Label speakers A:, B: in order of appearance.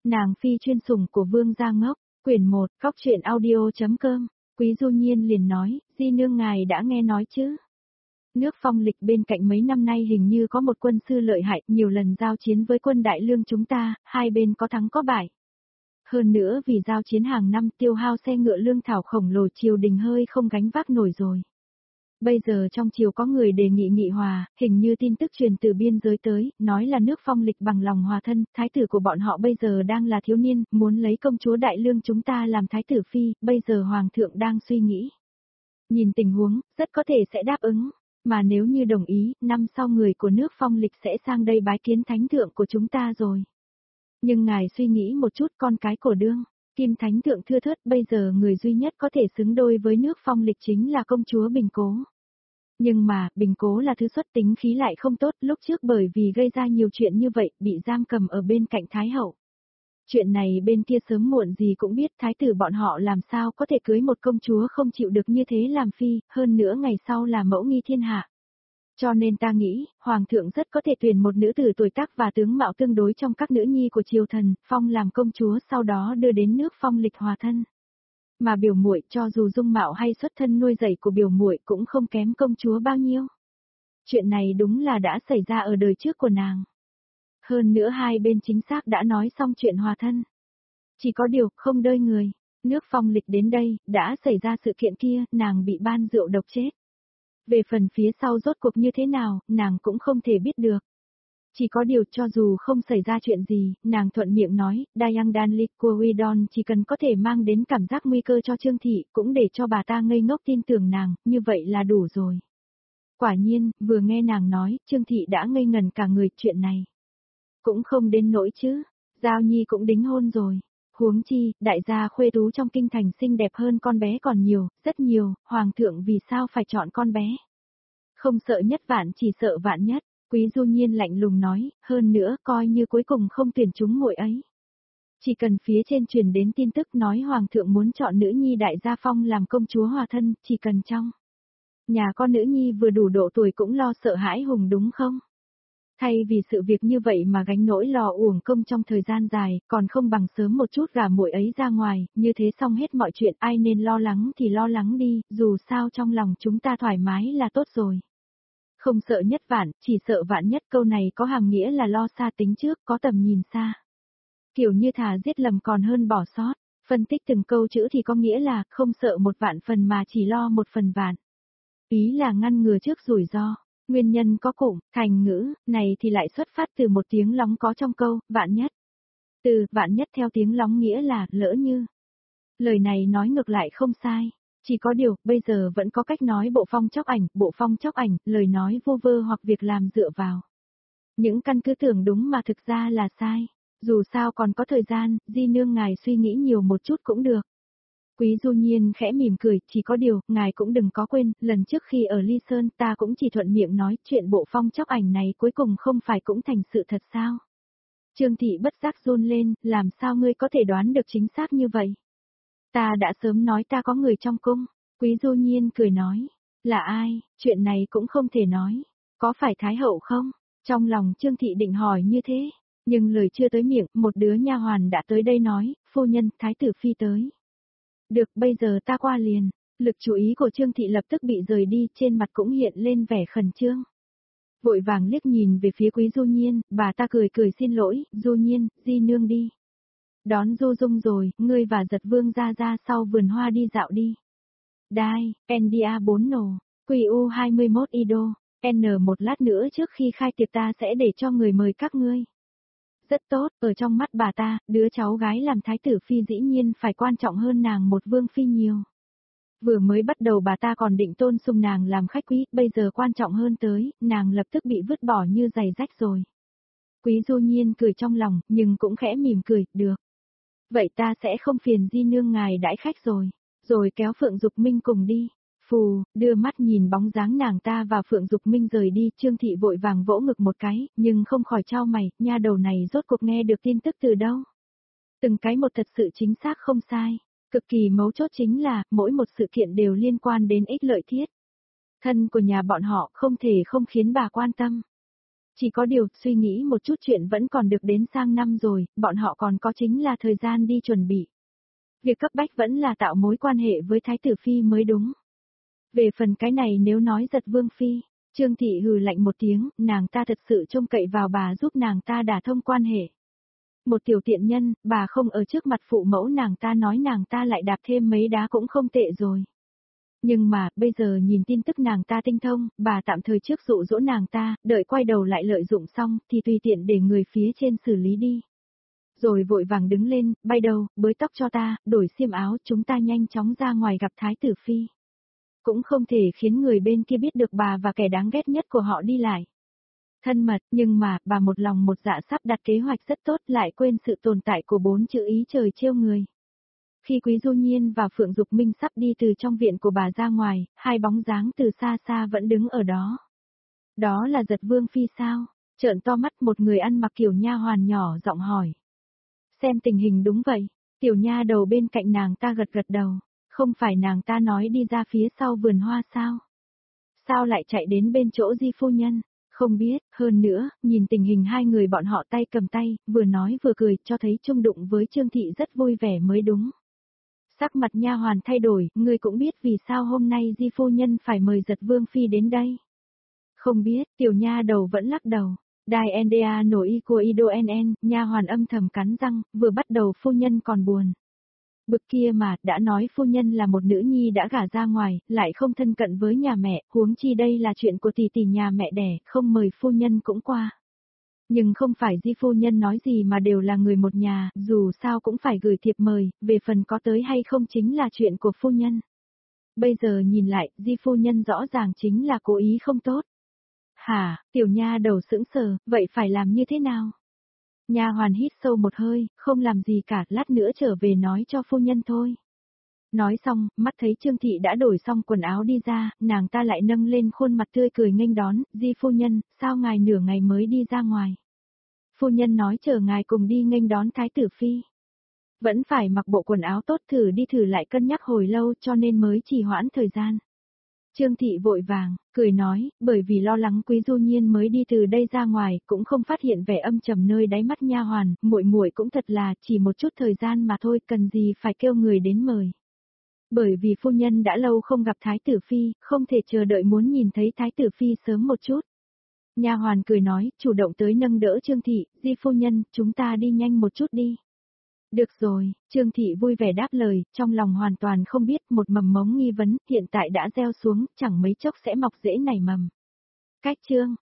A: Nàng phi chuyên sủng của Vương gia ngốc, quyển 1, Cóc truyện audio.com, Quý Du Nhiên liền nói, di nương ngài đã nghe nói chứ. Nước Phong Lịch bên cạnh mấy năm nay hình như có một quân sư lợi hại, nhiều lần giao chiến với quân Đại Lương chúng ta, hai bên có thắng có bại. Hơn nữa vì giao chiến hàng năm tiêu hao xe ngựa lương thảo khổng lồ triều đình hơi không gánh vác nổi rồi. Bây giờ trong triều có người đề nghị nghị hòa, hình như tin tức truyền từ biên giới tới, nói là nước Phong Lịch bằng lòng hòa thân, thái tử của bọn họ bây giờ đang là thiếu niên, muốn lấy công chúa Đại Lương chúng ta làm thái tử phi, bây giờ hoàng thượng đang suy nghĩ. Nhìn tình huống, rất có thể sẽ đáp ứng, mà nếu như đồng ý, năm sau người của nước Phong Lịch sẽ sang đây bái kiến thánh thượng của chúng ta rồi. Nhưng ngài suy nghĩ một chút, con cái của đương, Kim thánh thượng thưa thớt, bây giờ người duy nhất có thể xứng đôi với nước Phong Lịch chính là công chúa Bình Cố. Nhưng mà, Bình Cố là thứ xuất tính khí lại không tốt, lúc trước bởi vì gây ra nhiều chuyện như vậy, bị giam cầm ở bên cạnh Thái hậu. Chuyện này bên kia sớm muộn gì cũng biết, thái tử bọn họ làm sao có thể cưới một công chúa không chịu được như thế làm phi, hơn nữa ngày sau là mẫu nghi thiên hạ. Cho nên ta nghĩ, hoàng thượng rất có thể tuyển một nữ tử tuổi tác và tướng mạo tương đối trong các nữ nhi của triều thần, phong làm công chúa sau đó đưa đến nước Phong Lịch hòa thân. Mà biểu muội cho dù dung mạo hay xuất thân nuôi dạy của biểu muội cũng không kém công chúa bao nhiêu. Chuyện này đúng là đã xảy ra ở đời trước của nàng. Hơn nữa hai bên chính xác đã nói xong chuyện hòa thân. Chỉ có điều không đơi người, nước Phong Lịch đến đây, đã xảy ra sự kiện kia, nàng bị ban rượu độc chết. Về phần phía sau rốt cuộc như thế nào, nàng cũng không thể biết được. Chỉ có điều cho dù không xảy ra chuyện gì, nàng thuận miệng nói, Dayang Danlik Kuridon chỉ cần có thể mang đến cảm giác nguy cơ cho Trương Thị, cũng để cho bà ta ngây ngốc tin tưởng nàng, như vậy là đủ rồi. Quả nhiên, vừa nghe nàng nói, Trương Thị đã ngây ngần cả người, chuyện này. Cũng không đến nỗi chứ, Giao Nhi cũng đính hôn rồi. Huống chi, đại gia khuê tú trong kinh thành xinh đẹp hơn con bé còn nhiều, rất nhiều, hoàng thượng vì sao phải chọn con bé. Không sợ nhất vạn chỉ sợ vạn nhất, Quý Du Nhiên lạnh lùng nói, hơn nữa coi như cuối cùng không tuyển chúng muội ấy. Chỉ cần phía trên truyền đến tin tức nói hoàng thượng muốn chọn nữ nhi đại gia phong làm công chúa hòa thân, chỉ cần trong nhà con nữ nhi vừa đủ độ tuổi cũng lo sợ hãi hùng đúng không? Thay vì sự việc như vậy mà gánh nỗi lo uổng công trong thời gian dài, còn không bằng sớm một chút gả muội ấy ra ngoài, như thế xong hết mọi chuyện, ai nên lo lắng thì lo lắng đi, dù sao trong lòng chúng ta thoải mái là tốt rồi. Không sợ nhất vạn, chỉ sợ vạn nhất, câu này có hàm nghĩa là lo xa tính trước, có tầm nhìn xa. Kiểu như thà giết lầm còn hơn bỏ sót, phân tích từng câu chữ thì có nghĩa là không sợ một vạn phần mà chỉ lo một phần vạn. Ý là ngăn ngừa trước rủi ro. Nguyên nhân có cụm, thành ngữ, này thì lại xuất phát từ một tiếng lóng có trong câu, vạn nhất. Từ, vạn nhất theo tiếng lóng nghĩa là, lỡ như. Lời này nói ngược lại không sai. Chỉ có điều, bây giờ vẫn có cách nói bộ phong chóc ảnh, lời nói vô vơ hoặc việc làm dựa vào. Những căn cứ tưởng đúng mà thực ra là sai. Dù sao còn có thời gian, di nương ngài suy nghĩ nhiều một chút cũng được. Quý Du Nhiên khẽ mỉm cười, chỉ có điều, ngài cũng đừng có quên, lần trước khi ở Ly Sơn ta cũng chỉ thuận miệng nói chuyện bộ phong chóc ảnh này cuối cùng không phải cũng thành sự thật sao. Trương Thị bất giác run lên, làm sao ngươi có thể đoán được chính xác như vậy? Ta đã sớm nói ta có người trong cung, Quý Du Nhiên cười nói, là ai, chuyện này cũng không thể nói, có phải Thái hậu không? Trong lòng Trương Thị định hỏi như thế, nhưng lời chưa tới miệng, một đứa nha hoàn đã tới đây nói, phu nhân, Thái tử phi tới. Được, bây giờ ta qua liền. Lực chú ý của Trương Thị lập tức bị rời đi, trên mặt cũng hiện lên vẻ khẩn trương. Vội vàng liếc nhìn về phía Quý Du Nhiên, bà ta cười cười xin lỗi, Du Nhiên, di nương đi. Đón Du Dung rồi, ngươi và Giật Vương ra sau vườn hoa đi dạo đi. Đai, NDA 4 nổ, QU21 IDO, N một lát nữa trước khi khai tiệc ta sẽ để cho người mời các ngươi. Rất tốt, ở trong mắt bà ta, đứa cháu gái làm thái tử phi dĩ nhiên phải quan trọng hơn nàng một vương phi nhiều. Vừa mới bắt đầu bà ta còn định tôn sùng nàng làm khách quý, bây giờ quan trọng hơn tới, nàng lập tức bị vứt bỏ như giày rách rồi. Quý Du Nhiên cười trong lòng, nhưng cũng khẽ mỉm cười, được. Vậy ta sẽ không phiền di nương ngài đãi khách rồi kéo Phượng Dục Minh cùng đi. Phù, đưa mắt nhìn bóng dáng nàng ta và Phượng Dục Minh rời đi, Trương Thị vội vàng vỗ ngực một cái, nhưng không khỏi chau mày, nha đầu này rốt cuộc nghe được tin tức từ đâu. Từng cái một thật sự chính xác không sai, cực kỳ mấu chốt chính là, mỗi một sự kiện đều liên quan đến ích lợi thiết. Thân của nhà bọn họ không thể không khiến bà quan tâm. Chỉ có điều, suy nghĩ một chút chuyện vẫn còn được đến sang năm rồi, bọn họ còn có chính là thời gian đi chuẩn bị. Việc cấp bách vẫn là tạo mối quan hệ với Thái tử Phi mới đúng. Về phần cái này nếu nói giật Vương Phi, Trương Thị hừ lạnh một tiếng, nàng ta thật sự trông cậy vào bà giúp nàng ta đả thông quan hệ. Một tiểu tiện nhân, bà không ở trước mặt phụ mẫu nàng ta nói nàng ta lại đạp thêm mấy đá cũng không tệ rồi. Nhưng mà, bây giờ nhìn tin tức nàng ta tinh thông, bà tạm thời trước dụ dỗ nàng ta, đợi quay đầu lại lợi dụng xong, thì tùy tiện để người phía trên xử lý đi. Rồi vội vàng đứng lên, bay đầu, bới tóc cho ta, đổi xiêm áo, chúng ta nhanh chóng ra ngoài gặp Thái tử Phi. Cũng không thể khiến người bên kia biết được bà và kẻ đáng ghét nhất của họ đi lại. Thân mật, nhưng mà, bà một lòng một dạ sắp đặt kế hoạch rất tốt lại quên sự tồn tại của 4 chữ ý trời trêu người. Khi Quý Du Nhiên và Phượng Dục Minh sắp đi từ trong viện của bà ra ngoài, hai bóng dáng từ xa xa vẫn đứng ở đó. Đó là Giật Vương Phi sao? Trợn to mắt một người ăn mặc kiểu nha hoàn nhỏ giọng hỏi. Xem tình hình đúng vậy, tiểu nha đầu bên cạnh nàng ta gật gật đầu, không phải nàng ta nói đi ra phía sau vườn hoa sao? Sao lại chạy đến bên chỗ Di phu nhân? Không biết, hơn nữa, nhìn tình hình hai người bọn họ tay cầm tay, vừa nói vừa cười cho thấy chung đụng với Trương Thị rất vui vẻ mới đúng. Sắc mặt nha hoàn thay đổi, ngươi cũng biết vì sao hôm nay Di phu nhân phải mời Giật Vương Phi đến đây. Không biết, tiểu nha đầu vẫn lắc đầu. Đai NDA nổi y của Ido NN, nha hoàn âm thầm cắn răng, vừa bắt đầu phu nhân còn buồn. Bực kia mà, đã nói phu nhân là một nữ nhi đã gả ra ngoài, lại không thân cận với nhà mẹ, huống chi đây là chuyện của tỷ tỷ nhà mẹ đẻ, không mời phu nhân cũng qua. Nhưng không phải Di phu nhân nói gì mà đều là người một nhà, dù sao cũng phải gửi thiệp mời, về phần có tới hay không chính là chuyện của phu nhân. Bây giờ nhìn lại, Di phu nhân rõ ràng chính là cố ý không tốt. Hả, tiểu nha đầu sững sờ, vậy phải làm như thế nào? Nha hoàn hít sâu một hơi, không làm gì cả, lát nữa trở về nói cho phu nhân thôi. Nói xong, mắt thấy Trương Thị đã đổi xong quần áo đi ra, nàng ta lại nâng lên khuôn mặt tươi cười nghênh đón, Di phu nhân, sao ngài nửa ngày mới đi ra ngoài? Phu nhân nói chờ ngài cùng đi nghênh đón Thái tử Phi. Vẫn phải mặc bộ quần áo tốt thử đi thử lại cân nhắc hồi lâu cho nên mới trì hoãn thời gian. Trương Thị vội vàng, cười nói, bởi vì lo lắng Quý Du Nhiên mới đi từ đây ra ngoài, cũng không phát hiện vẻ âm trầm nơi đáy mắt nha hoàn, muội cũng thật là chỉ một chút thời gian mà thôi, cần gì phải kêu người đến mời. Bởi vì phu nhân đã lâu không gặp Thái tử Phi, không thể chờ đợi muốn nhìn thấy Thái tử Phi sớm một chút. Nha hoàn cười nói, chủ động tới nâng đỡ Trương Thị, Di phu nhân, chúng ta đi nhanh một chút đi. Được rồi, Trương Thị vui vẻ đáp lời, trong lòng hoàn toàn không biết một mầm mống nghi vấn hiện tại đã gieo xuống, chẳng mấy chốc sẽ mọc rễ nảy mầm. Cách chương